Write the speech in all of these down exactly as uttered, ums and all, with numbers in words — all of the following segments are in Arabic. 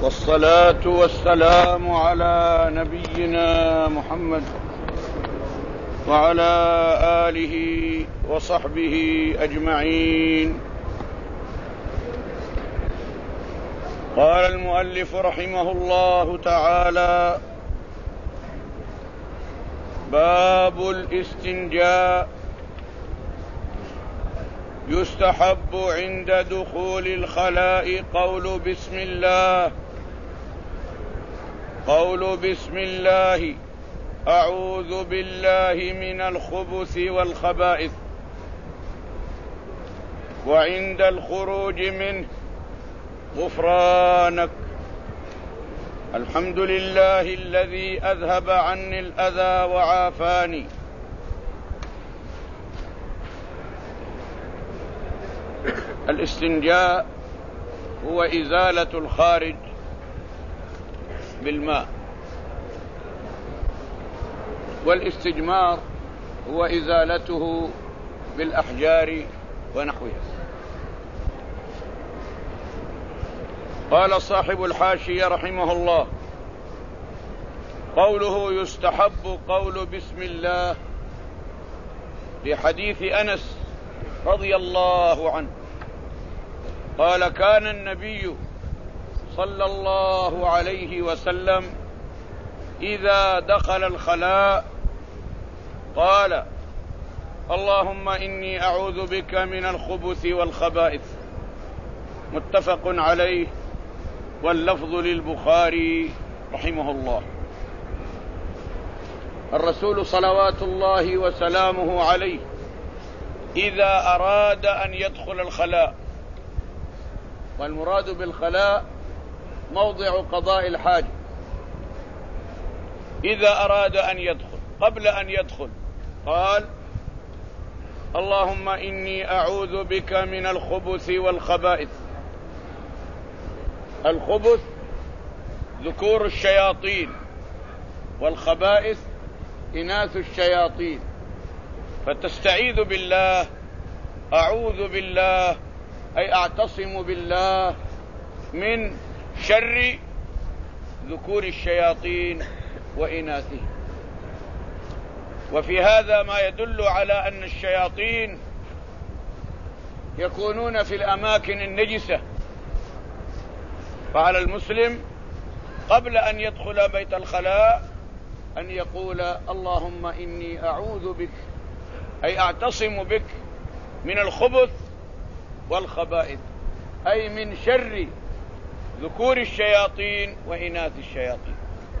والصلاة والسلام على نبينا محمد وعلى آله وصحبه أجمعين. قال المؤلف رحمه الله تعالى: باب الاستنجاء. يستحب عند دخول الخلاء قول بسم الله قول بسم الله أعوذ بالله من الخبث والخبائث، وعند الخروج منه غفرانك الحمد لله الذي أذهب عني الأذى وعافاني. الاستنجاء هو إزالة الخارج بالماء، والاستجمار هو إزالته بالأحجار ونحوها. قال صاحب الحاشية رحمه الله: قوله يستحب قول بسم الله لحديث أنس رضي الله عنه قال: كان النبي صلى الله عليه وسلم إذا دخل الخلاء قال: اللهم إني أعوذ بك من الخبث والخبائث. متفق عليه، واللفظ للبخاري رحمه الله. الرسول صلوات الله وسلامه عليه إذا أراد أن يدخل الخلاء، والمراد بالخلاء موضع قضاء الحاجة، إذا أراد أن يدخل قبل أن يدخل قال: اللهم إني أعوذ بك من الخبث والخبائث. الخبث ذكور الشياطين، والخبائث إناث الشياطين، فتستعيذ بالله، أعوذ بالله أي أعتصم بالله من شر ذكور الشياطين وإناثهم. وفي هذا ما يدل على أن الشياطين يكونون في الأماكن النجسة، فعلى المسلم قبل أن يدخل بيت الخلاء أن يقول: اللهم إني أعوذ بك أي أعتصم بك من الخبث والخبائث، أي من شر ذكور الشياطين وإناث الشياطين.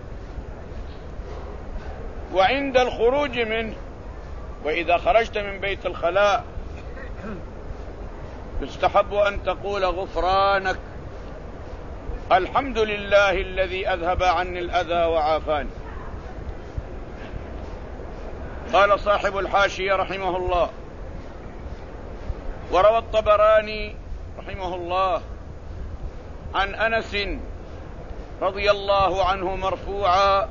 وعند الخروج منه، وإذا خرجت من بيت الخلاء يستحب أن تقول: غفرانك الحمد لله الذي أذهب عني الأذى وعافاني. قال صاحب الحاشية رحمه الله: وروى الطبراني رحمه الله عن أنس رضي الله عنه مرفوعا: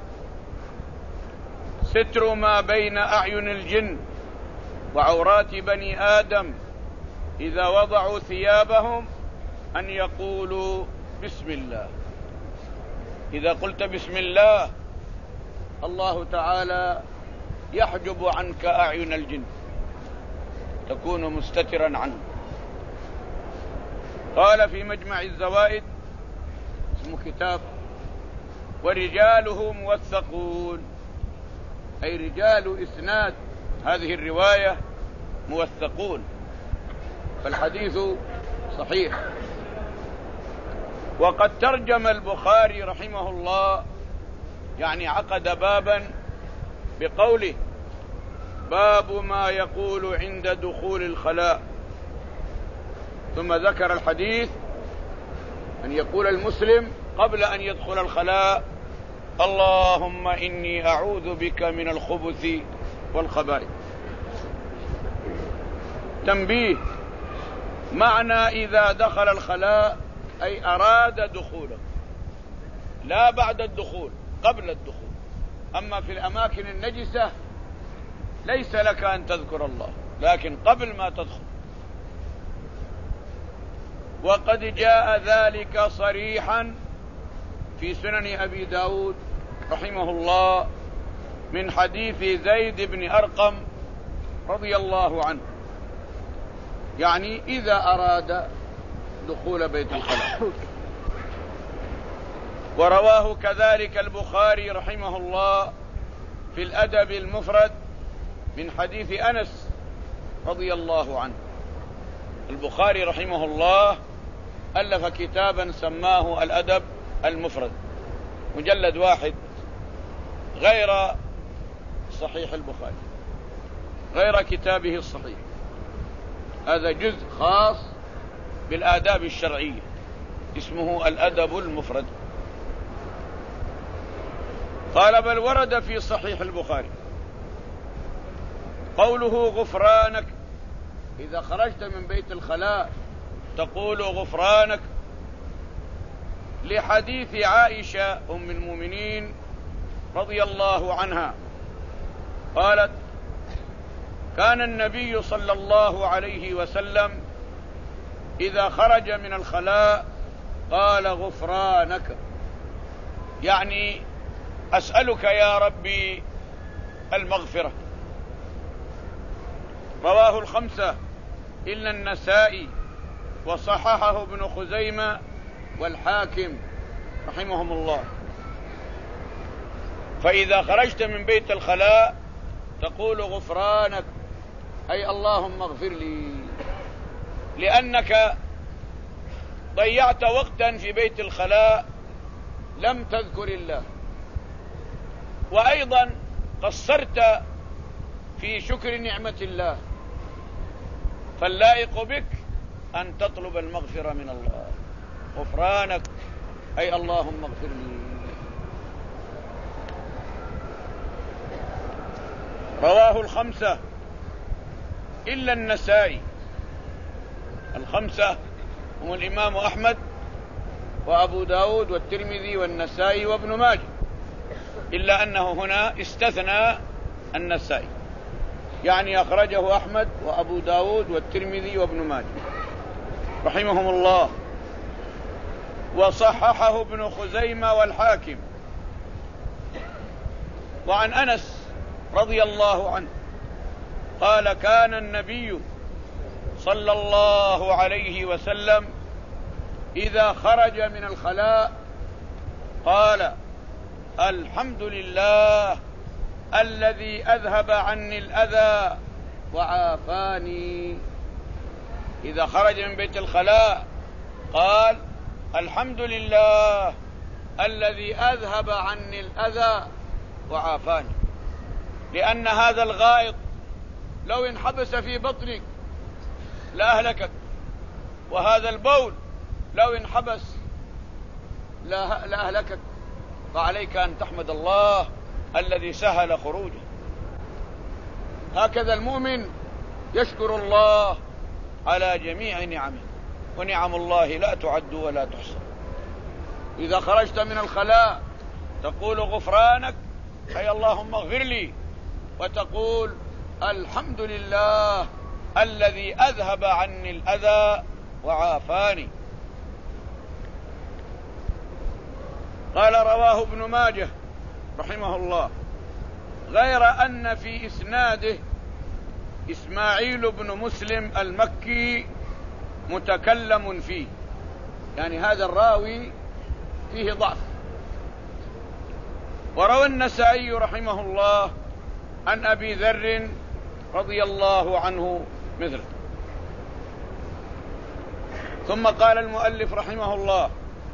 ستر ما بين أعين الجن وعورات بني آدم إذا وضعوا ثيابهم أن يقولوا بسم الله. إذا قلت بسم الله الله تعالى يحجب عنك أعين الجن، تكون مستترا عنه. قال في مجمع الزوائد، اسمه كتاب: ورجاله موثقون، أي رجال إسناد هذه الرواية موثقون، فالحديث صحيح. وقد ترجم البخاري رحمه الله، يعني عقد بابا بقوله: باب ما يقول عند دخول الخلاء، ثم ذكر الحديث أن يقول المسلم قبل أن يدخل الخلاء: اللهم إني أعوذ بك من الخبث والخبائث. تنبيه: معنى إذا دخل الخلاء أي أراد دخوله، لا بعد الدخول، قبل الدخول. أما في الأماكن النجسة ليس لك أن تذكر الله، لكن قبل ما تدخل. وقد جاء ذلك صريحا في سنن أبي داود رحمه الله من حديث زيد بن أرقم رضي الله عنه، يعني إذا أراد دخول بيت الخلاء. ورواه كذلك البخاري رحمه الله في الأدب المفرد من حديث أنس رضي الله عنه. البخاري رحمه الله ألف كتابا سماه الأدب المفرد، مجلد واحد، غير صحيح البخاري، غير كتابه الصحيح. هذا جزء خاص بالآداب الشرعية اسمه الأدب المفرد. قال: بل ورد في صحيح البخاري قوله غفرانك، إذا خرجت من بيت الخلاء تقول غفرانك، لحديث عائشة أم المؤمنين رضي الله عنها قالت: كان النبي صلى الله عليه وسلم إذا خرج من الخلاء قال غفرانك، يعني أسألك يا ربي المغفرة. رواه الخمسة إلا النسائي، وصححه ابن خزيمة والحاكم رحمهم الله. فإذا خرجت من بيت الخلاء تقول غفرانك، أي اللهم اغفر لي، لأنك ضيعت وقتا في بيت الخلاء لم تذكر الله، وأيضا قصرت في شكر نعمة الله، فاللائق بك أن تطلب المغفرة من الله. غفرانك أي اللهم اغفر لي. رواه الخمسة إلا النسائي. الخمسة هم الإمام أحمد وأبو داود والترمذي والنسائي وابن ماجه، إلا أنه هنا استثنى النسائي، يعني أخرجه أحمد وأبو داود والترمذي وابن ماجه رحمهم الله، وصححه ابن خزيمة والحاكم. وعن أنس رضي الله عنه قال: كان النبي صلى الله عليه وسلم إذا خرج من الخلاء قال: الحمد لله الذي أذهب عني الأذى وعافاني. إذا خرج من بيت الخلاء قال: الحمد لله الذي أذهب عني الأذى وعافاني، لأن هذا الغائط لو انحبس في بطنك لأهلكك، وهذا البول لو انحبس لأهلكك، فعليك أن تحمد الله الذي سهل خروجه. هكذا المؤمن يشكر الله على جميع نعمه، ونعم الله لا تعد ولا تحصى. إذا خرجت من الخلاء تقول غفرانك أي اللهم اغفر لي، وتقول الحمد لله الذي أذهب عني الأذى وعافاني. قال: رواه ابن ماجه رحمه الله، غير أن في إسناده إسماعيل بن مسلم المكي متكلم فيه، يعني هذا الراوي فيه ضعف. وروى النسائي رحمه الله عن أبي ذر رضي الله عنه مثله. ثم قال المؤلف رحمه الله: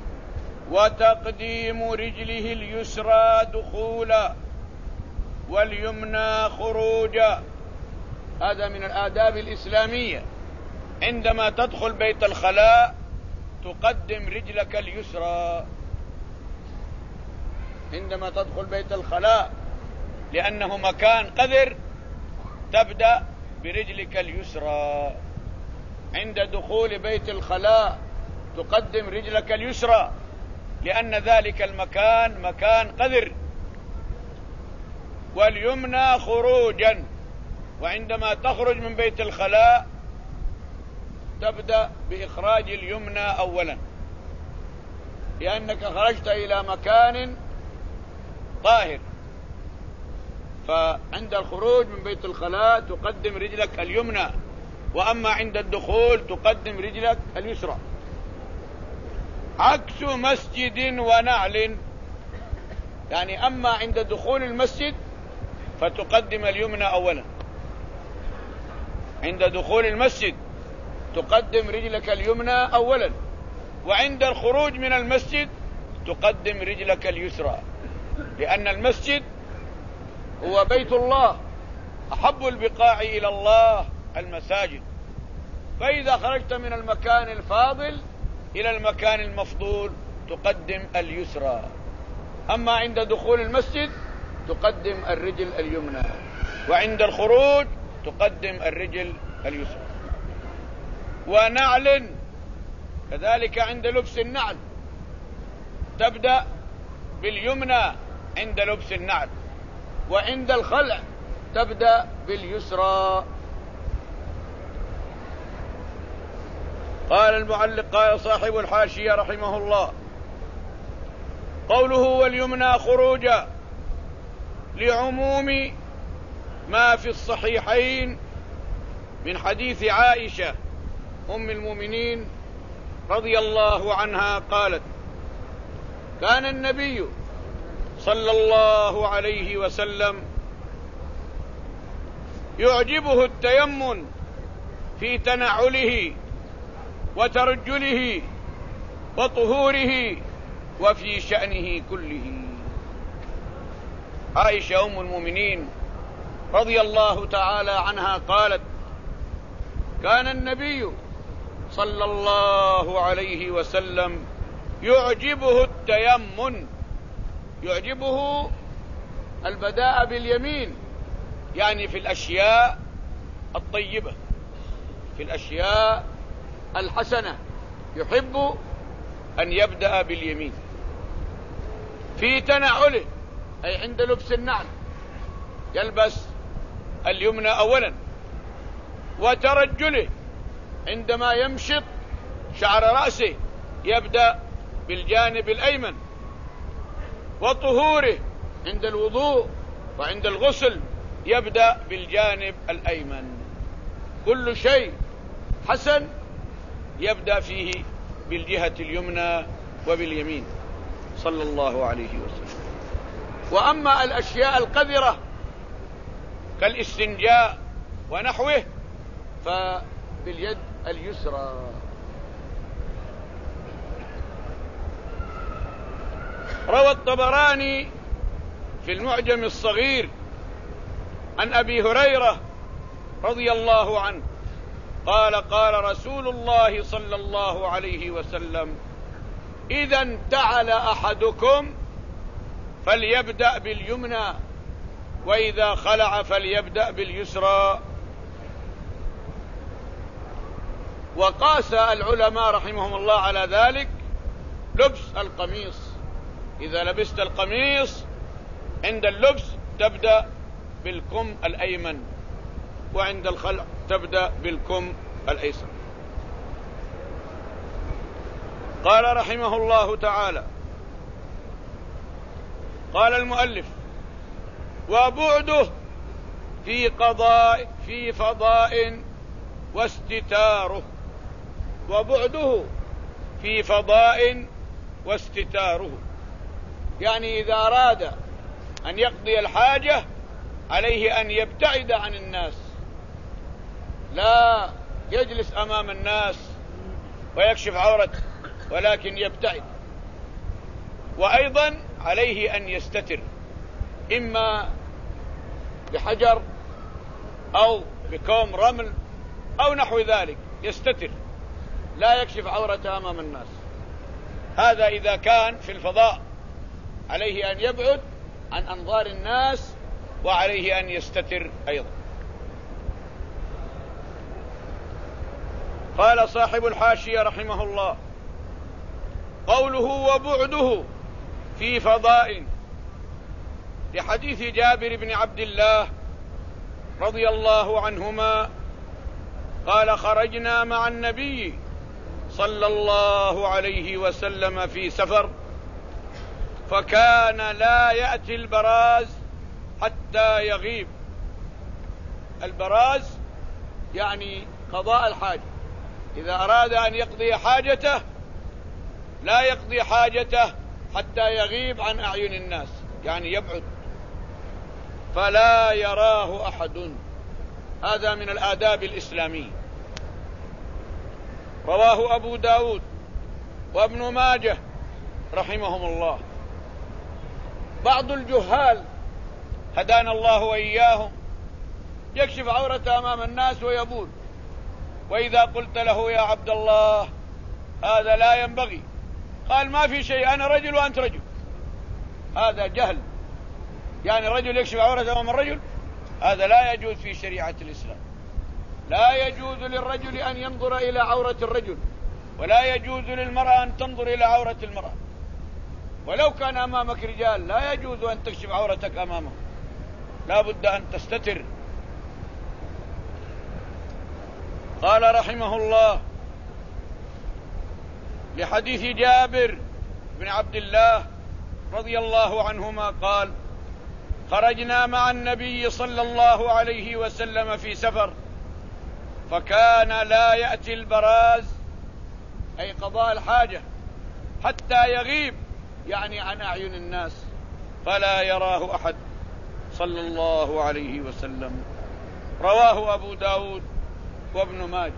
وتقديم رجله اليسرى دخولا واليمنى خروجا. هذا من الآداب الإسلامية، عندما تدخل بيت الخلاء تقدم رجلك اليسرى عندما تدخل بيت الخلاء، لأنه مكان قذر، تبدأ برجلك اليسرى. عند دخول بيت الخلاء تقدم رجلك اليسرى، لأن ذلك المكان مكان قذر. واليمنى خروجا، وعندما تخرج من بيت الخلاء تبدأ بإخراج اليمنى أولا. لأنك خرجت إلى مكان طاهر. فعند الخروج من بيت الخلاء تقدم رجلك اليمنى، وأما عند الدخول تقدم رجلك اليسرى. عكس مسجد ونعل، يعني أما عند دخول المسجد فتقدم اليمنى أولا، عند دخول المسجد تقدم رجلك اليمنى أولا، وعند الخروج من المسجد تقدم رجلك اليسرى، لأن المسجد هو بيت الله، أحب البقاع إلى الله المساجد. فإذا خرجت من المكان الفاضل إلى المكان المفضول تقدم اليسرى، أما عند دخول المسجد تقدم الرجل اليمنى، وعند الخروج تقدم الرجل اليسرى. ونعل كذلك عند لبس النعل تبدأ باليمنى عند لبس النعل، وعند الخلع تبدأ باليسرى. قال المعلق قال صاحب الحاشية رحمه الله: قوله واليمنى خروجا لعموم ما في الصحيحين من حديث عائشة أم المؤمنين رضي الله عنها قالت: كان النبي صلى الله عليه وسلم يعجبه التيمم في تنعله وترجله وطهوره وفي شأنه كله. عائشة أم المؤمنين رضي الله تعالى عنها قالت: كان النبي صلى الله عليه وسلم يعجبه التيمم، يعجبه البداء باليمين، يعني في الأشياء الطيبة، في الأشياء الحسنة يحب أن يبدأ باليمين. في تنعله أي عند لبس النعل يلبس اليمنى أولا، وترجله عندما يمشط شعر رأسه يبدأ بالجانب الأيمن، وطهوره عند الوضوء وعند الغسل يبدأ بالجانب الأيمن. كل شيء حسن يبدأ فيه بالجهة اليمنى وباليمين صلى الله عليه وسلم. وأما الأشياء القذرة كالاستنجاء ونحوه فباليد اليسرى. روى الطبراني في المعجم الصغير عن أبي هريرة رضي الله عنه قال: قال رسول الله صلى الله عليه وسلم: إذا انتعل أحدكم فليبدأ باليمنى، وإذا خلع فليبدأ باليسرى. وقاس العلماء رحمهم الله على ذلك لبس القميص، إذا لبست القميص عند اللبس تبدأ بالكم الأيمن، وعند الخلع تبدأ بالكم الأيسر. قال رحمه الله تعالى: قال المؤلف: وبعده في قضاء في فضاء واستتاره، وبعده في فضاء واستتاره، يعني إذا أراد أن يقضي الحاجة عليه أن يبتعد عن الناس، لا يجلس أمام الناس ويكشف عورته، ولكن يبتعد. وأيضا عليه أن يستتر، إما بحجر أو بكوم رمل أو نحو ذلك، يستتر لا يكشف عورته أمام الناس. هذا إذا كان في الفضاء، عليه أن يبعد عن أنظار الناس، وعليه أن يستتر أيضا. قال صاحب الحاشية رحمه الله: قوله وبعده في فضاء لحديث جابر بن عبد الله رضي الله عنهما قال: خرجنا مع النبي صلى الله عليه وسلم في سفر، فكان لا يأتي البراز حتى يغيب. البراز يعني قضاء الحاجة، إذا أراد أن يقضي حاجته لا يقضي حاجته حتى يغيب عن أعين الناس، يعني يبعد فلا يراه أحد. هذا من الآداب الإسلامية. رواه أبو داود وابن ماجه رحمهم الله. بعض الجهال هدانا الله وإياهم يكشف عورته أمام الناس ويبول، وإذا قلت له يا عبد الله هذا لا ينبغي، قال ما في شيء، أنا رجل وأنت رجل. هذا جهل، يعني رجل يكشف عورته أمام الرجل، هذا لا يجوز في شريعة الإسلام. لا يجوز للرجل أن ينظر إلى عورة الرجل، ولا يجوز للمرأة أن تنظر إلى عورة المرأة. ولو كان أمامك رجال لا يجوز أن تكشف عورتك أمامهم، لا بد أن تستتر. قال رحمه الله لحديث جابر بن عبد الله رضي الله عنهما قال: خرجنا مع النبي صلى الله عليه وسلم في سفر، فكان لا يأتي البراز أي قضاء الحاجة حتى يغيب، يعني عن أعين الناس، فلا يراه أحد صلى الله عليه وسلم. رواه أبو داود وابن ماجه.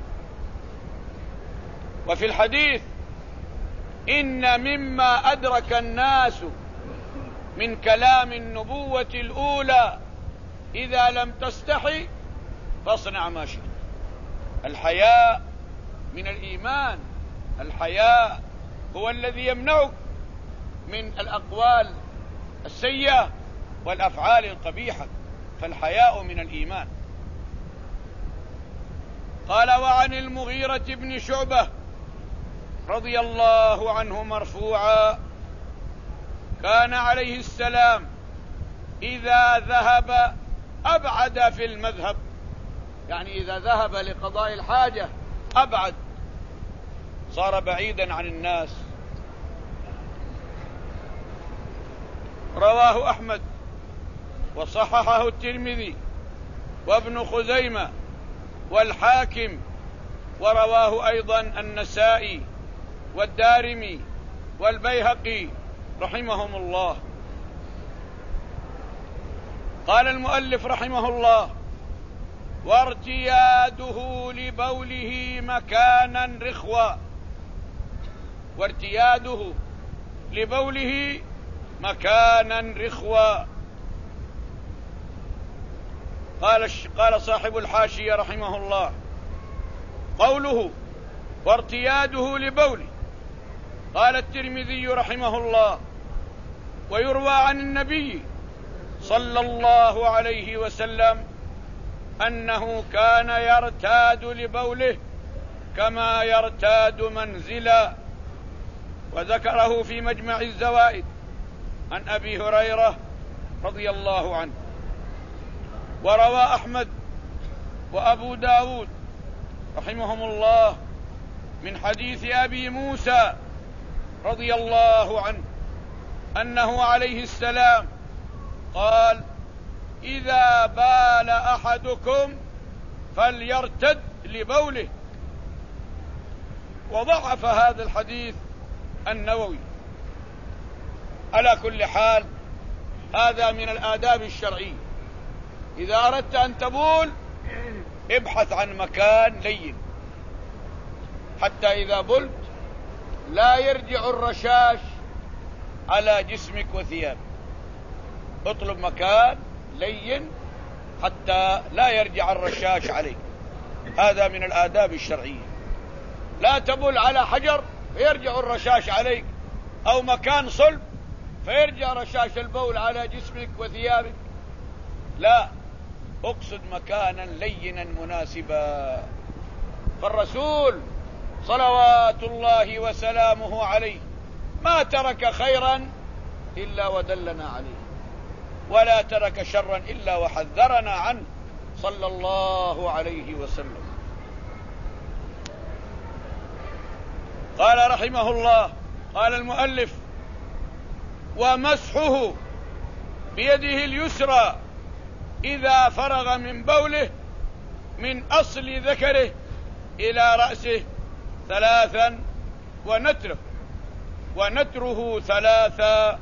وفي الحديث: إن مما أدرك الناس من كلام النبوة الأولى إذا لم تستحي فاصنع ما شئت. الحياء من الإيمان، الحياء هو الذي يمنعك من الأقوال السيئة والأفعال القبيحة، فالحياء من الإيمان. قال: وعن المغيرة بن شعبة رضي الله عنه مرفوعا: كان عليه السلام إذا ذهب أبعد في المذهب، يعني إذا ذهب لقضاء الحاجة أبعد، صار بعيدا عن الناس. رواه أحمد وصححه الترمذي وابن خزيمة والحاكم، ورواه أيضا النسائي والدارمي والبيهقي رحمهم الله. قال المؤلف رحمه الله: وارتياده لبوله مكانا رخوا. وارتياده لبوله مكانا رخوا. قال قال صاحب الحاشية رحمه الله: قوله وارتياده لبوله، قال الترمذي رحمه الله: ويروى عن النبي صلى الله عليه وسلم أنه كان يرتاد لبوله كما يرتاد منزلا. وذكره في مجمع الزوائد عن أبي هريرة رضي الله عنه. وروى أحمد وأبو داود رحمهم الله من حديث أبي موسى رضي الله عنه أنه عليه السلام قال: إذا بال أحدكم فليرتد لبوله. وضعف هذا الحديث النووي. على كل حال هذا من الآداب الشرعية. إذا أردت أن تبول ابحث عن مكان لين، حتى إذا بلت لا يرجع الرشاش على جسمك وثيابك. اطلب مكان لين حتى لا يرجع الرشاش عليك. هذا من الآداب الشرعية. لا تبل على حجر فيرجع الرشاش عليك، أو مكان صلب فيرجع رشاش البول على جسمك وثيابك. لا، اقصد مكانا لينا مناسبا. فالرسول صلوات الله وسلامه عليه ما ترك خيرا إلا ودلنا عليه، ولا ترك شرا إلا وحذرنا عنه صلى الله عليه وسلم. قال رحمه الله، قال المؤلف: ومسحه بيده اليسرى إذا فرغ من بوله من أصل ذكره إلى رأسه ثلاثا ونتره ونتره ثلاثا.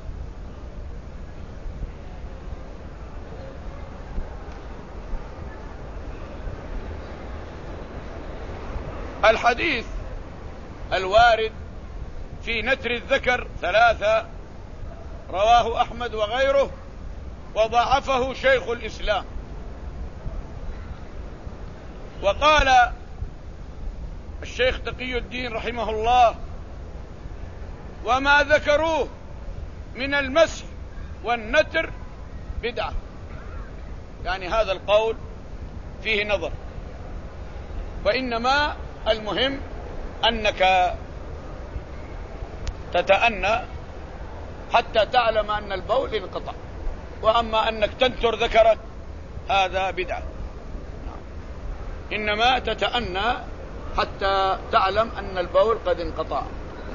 الحديث الوارد في نتر الذكر ثلاثة رواه أحمد وغيره، وضعفه شيخ الإسلام. وقال الشيخ تقي الدين رحمه الله: وما ذكروه من المسح والنتر بدعة. يعني هذا القول فيه نظر، وإنما المهم أنك تتأنى حتى تعلم أن البول انقطع، وأما أنك تنتر ذكرك هذا بدعة. إنما تتأنى حتى تعلم أن البول قد انقطع،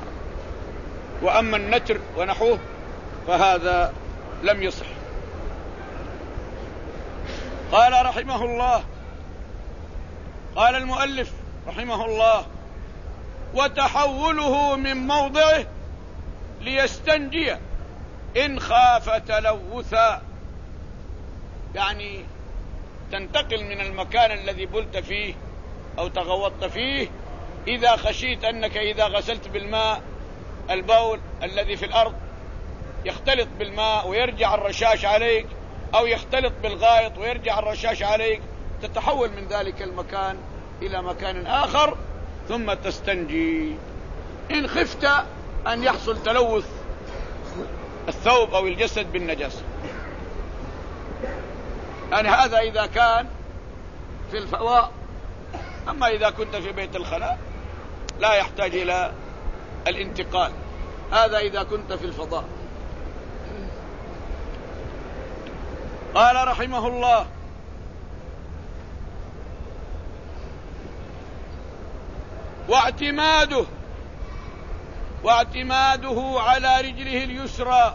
وأما النتر ونحوه فهذا لم يصح. قال رحمه الله، قال المؤلف رحمه الله: وتحوله من موضعه ليستنجي إن خاف تلوثا. يعني تنتقل من المكان الذي بلت فيه أو تغوطت فيه إذا خشيت أنك إذا غسلت بالماء البول الذي في الأرض يختلط بالماء ويرجع الرشاش عليك، أو يختلط بالغائط ويرجع الرشاش عليك، تتحول من ذلك المكان إلى مكان آخر ثم تستنجي إن خفت أن يحصل تلوث الثوب أو الجسد بالنجاسة. يعني هذا إذا كان في الفضاء، أما إذا كنت في بيت الخلاء لا يحتاج إلى الانتقال. هذا إذا كنت في الفضاء. قال رحمه الله: واعتماده واعتماده على رجله اليسرى.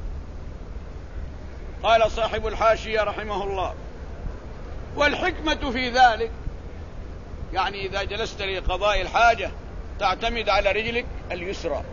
قال صاحب الحاشية رحمه الله: والحكمة في ذلك، يعني إذا جلست لقضاء الحاجة تعتمد على رجلك اليسرى،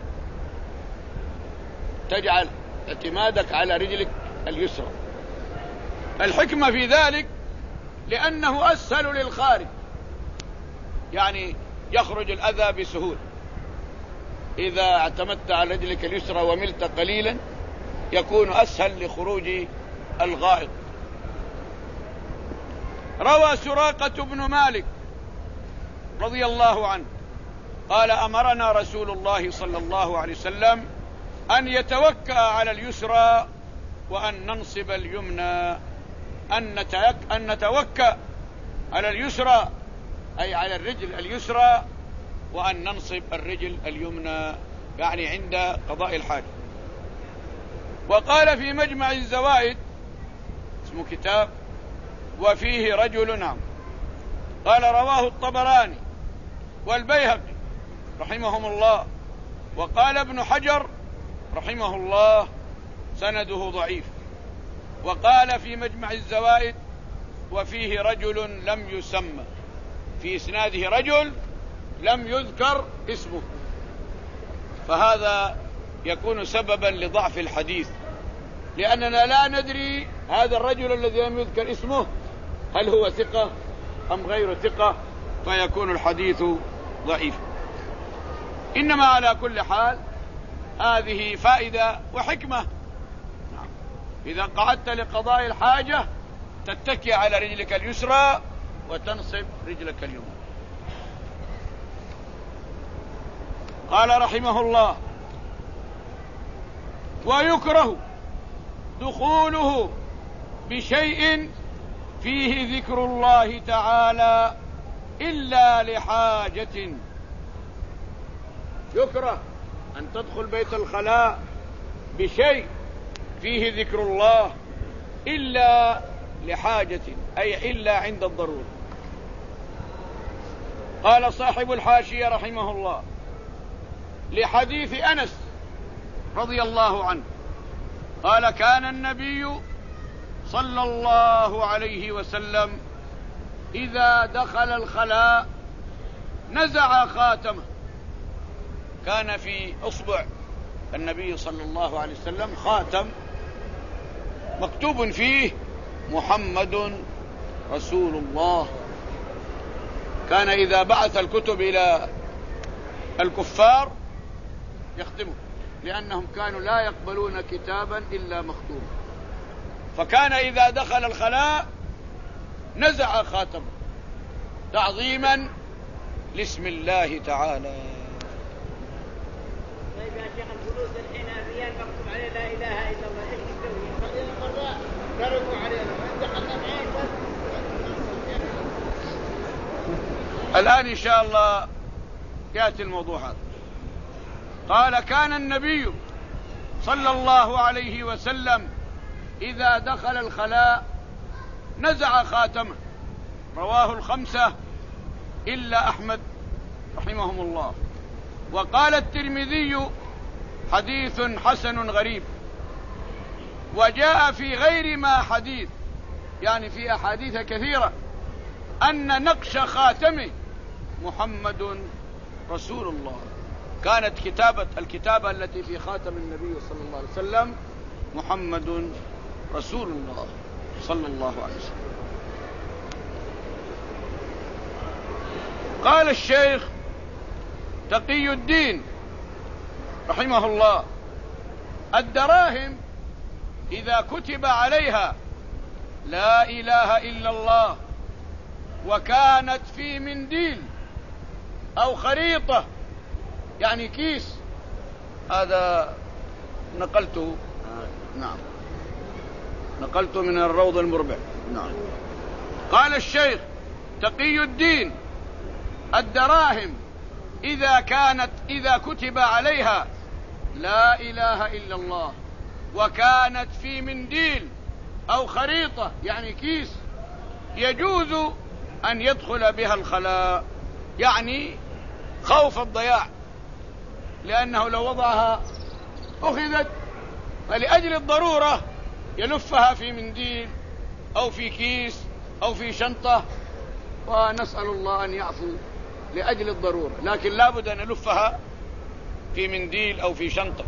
تجعل اعتمادك على رجلك اليسرى. الحكمة في ذلك لأنه أسهل للخارج، يعني يخرج الأذى بسهولة. إذا اعتمدت على رجلك اليسرى وملت قليلا يكون أسهل لخروج الغائط. روى سراقة بن مالك رضي الله عنه قال: أمرنا رسول الله صلى الله عليه وسلم أن يتوكأ على اليسرى وأن ننصب اليمنى. أن نتوكأ على اليسرى أي على الرجل اليسرى، وأن ننصب الرجل اليمنى يعني عند قضاء الحاجة. وقال في مجمع الزوائد، اسمه كتاب وفيه رجل، نعم، قال: رواه الطبراني والبيهقي رحمهم الله. وقال ابن حجر رحمه الله: سنده ضعيف. وقال في مجمع الزوائد: وفيه رجل لم يسمى، في إسناده رجل لم يذكر اسمه، فهذا يكون سببا لضعف الحديث، لأننا لا ندري هذا الرجل الذي لم يذكر اسمه هل هو ثقة أم غير ثقة، فيكون الحديث ضعيف. إنما على كل حال هذه فائدة وحكمة. إذا قعدت لقضاء الحاجة تتكي على رجلك اليسرى وتنصب رجلك اليمنى. قال رحمه الله: ويكره دخوله بشيء فيه ذكر الله تعالى إلا لحاجة. يكره أن تدخل بيت الخلاء بشيء فيه ذكر الله إلا لحاجة، أي إلا عند الضرورة. قال صاحب الحاشية رحمه الله: لحديث أنس رضي الله عنه قال كان النبي صلى الله عليه وسلم إذا دخل الخلاء نزع خاتمه. كان في أصبع النبي صلى الله عليه وسلم خاتم مكتوب فيه محمد رسول الله. كان إذا بعث الكتب إلى الكفار يختمه، لأنهم كانوا لا يقبلون كتابا إلا مختوما. فكان إذا دخل الخلاء نزع خاتمه تعظيما لاسم الله تعالى. طيب يا شيخ، الجلوس الحين الريال مكتوب عليه لا إله إلا الله، ايش نسوي؟ خلينا مرة ضربوا علينا دخلنا معاك بس. الآن إن شاء الله يأتي الموضوع هذا. قال كان النبي صلى الله عليه وسلم إذا دخل الخلاء نزع خاتمه. رواه الخمسة إلا أحمد رحمهم الله. وقال الترمذي حديث حسن غريب. وجاء في غير ما حديث، يعني في أحاديث كثيرة، أن نقش خاتمه محمد رسول الله. كانت كتابة الكتابة التي في خاتم النبي صلى الله عليه وسلم محمد رسول الله صلى الله عليه وسلم. قال الشيخ تقي الدين رحمه الله الدراهم إذا كتب عليها لا إله إلا الله وكانت في منديل أو خريطة، يعني كيس، هذا نقلته نعم نقلته من الروض المربع. نعم. قال الشيخ تقي الدين الدراهم إذا كانت إذا كتب عليها لا إله إلا الله وكانت في منديل أو خريطة، يعني كيس، يجوز أن يدخل بها الخلاء، يعني خوف الضياع، لأنه لو وضعها أخذت، فلأجل الضرورة يلفها في منديل أو في كيس أو في شنطة، ونسأل الله أن يعفو لأجل الضرورة، لكن لابد أن نلفها في منديل أو في شنطة.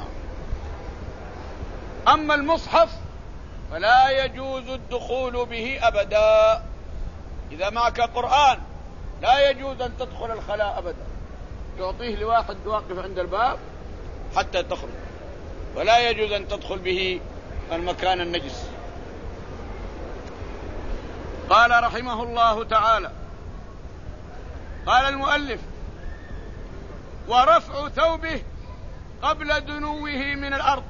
أما المصحف فلا يجوز الدخول به أبدا. إذا معك قرآن لا يجوز أن تدخل الخلاء أبدا، تعطيه لواحد واقف عند الباب حتى تخرج، ولا يجوز أن تدخل به المكان النجس. قال رحمه الله تعالى قال المؤلف ورفع ثوبه قبل دنوه من الأرض،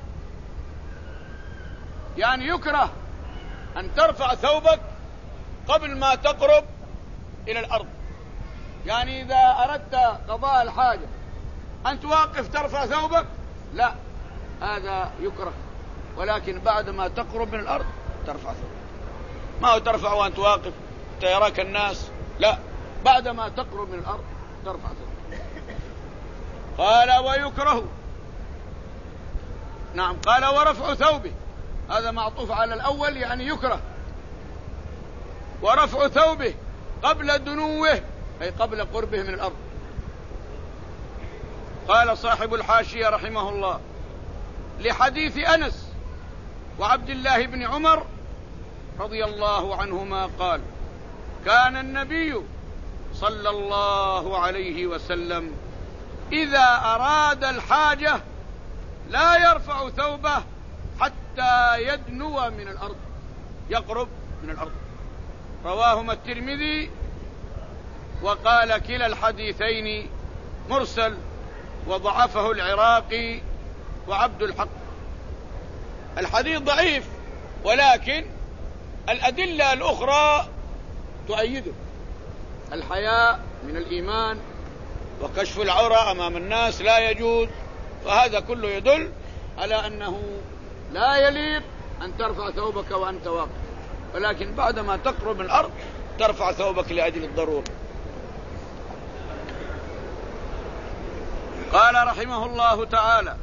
يعني يكره أن ترفع ثوبك قبل ما تقرب إلى الأرض. يعني إذا أردت قضاء الحاجة أنت واقف ترفع ثوبك، لا، هذا يكره، ولكن بعد ما تقرب من الأرض ترفع ثوبك. ما هو ترفع وأنت واقف يراك الناس، لا، بعد ما تقرب من الأرض ترفع ثوبك. قال ويكره، نعم، قال ورفع ثوبه، هذا معطوف على الأول، يعني يكره. ورفع ثوبه قبل دنوه، أي قبل قربه من الأرض. قال صاحب الحاشية رحمه الله لحديث أنس وعبد الله بن عمر رضي الله عنهما قال كان النبي صلى الله عليه وسلم إذا أراد الحاجة لا يرفع ثوبه حتى يدنو من الأرض، يقرب من الأرض. رواهما الترمذي وقال كلا الحديثين مرسل، وضعفه العراقي وعبد الحق. الحديث ضعيف، ولكن الأدلة الأخرى تؤيده. الحياء من الإيمان، وكشف العورة أمام الناس لا يجوز، فهذا كله يدل على أنه لا يليق أن ترفع ثوبك وأنت واقف، ولكن بعدما تقرب من الأرض ترفع ثوبك لأجل الضرورة. قال رحمه الله تعالى: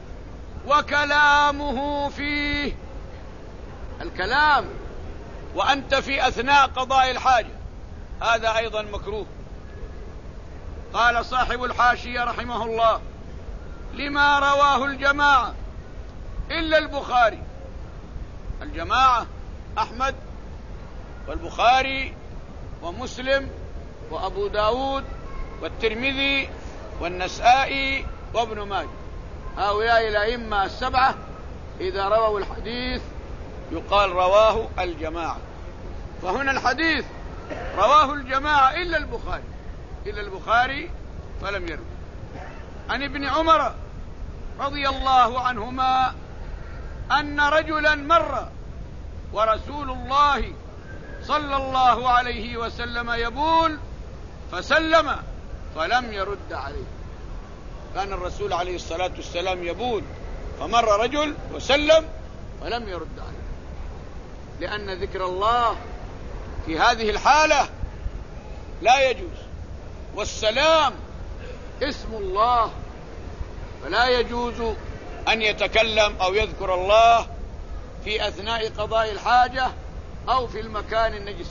وكلامه فيه. الكلام وأنت في أثناء قضاء الحاجة هذا أيضا مكروه. قال صاحب الحاشية رحمه الله: لما رواه الجماعة إلا البخاري. الجماعة أحمد والبخاري ومسلم وأبو داود والترمذي والنسائي وابن ماجه، هؤلاء الأئمة السبعة إذا رووا الحديث يقال رواه الجماعة. فهنا الحديث رواه الجماعة إلا البخاري، إلا البخاري فلم يروي. عن ابن عمر رضي الله عنهما أن رجلا مر ورسول الله صلى الله عليه وسلم يبول فسلم فلم يرد عليه. كان الرسول عليه الصلاة والسلام يبول فمر رجل وسلم فلم يرد عليه، لأن ذكر الله في هذه الحالة لا يجوز، والسلام اسم الله، فلا يجوز أن يتكلم أو يذكر الله في أثناء قضاء الحاجة أو في المكان النجس.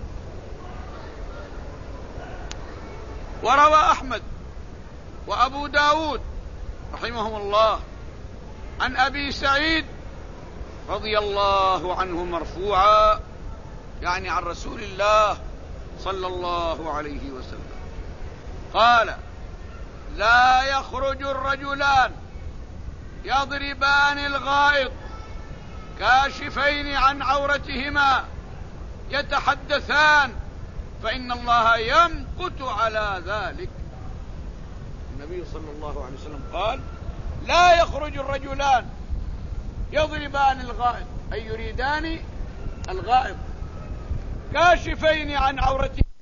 وروى أحمد وأبو داود رحمهم الله عن أبي سعيد رضي الله عنه مرفوعا، يعني عن رسول الله صلى الله عليه وسلم قال: لا يخرج الرجلان يضربان الغائط كاشفين عن عورتهما يتحدثان فإن الله يمقت على ذلك. النبي صلى الله عليه وسلم قال: لا يخرج الرجلان يضربان الغائط، أي يريدان الغائط، كاشفين عن عورتهما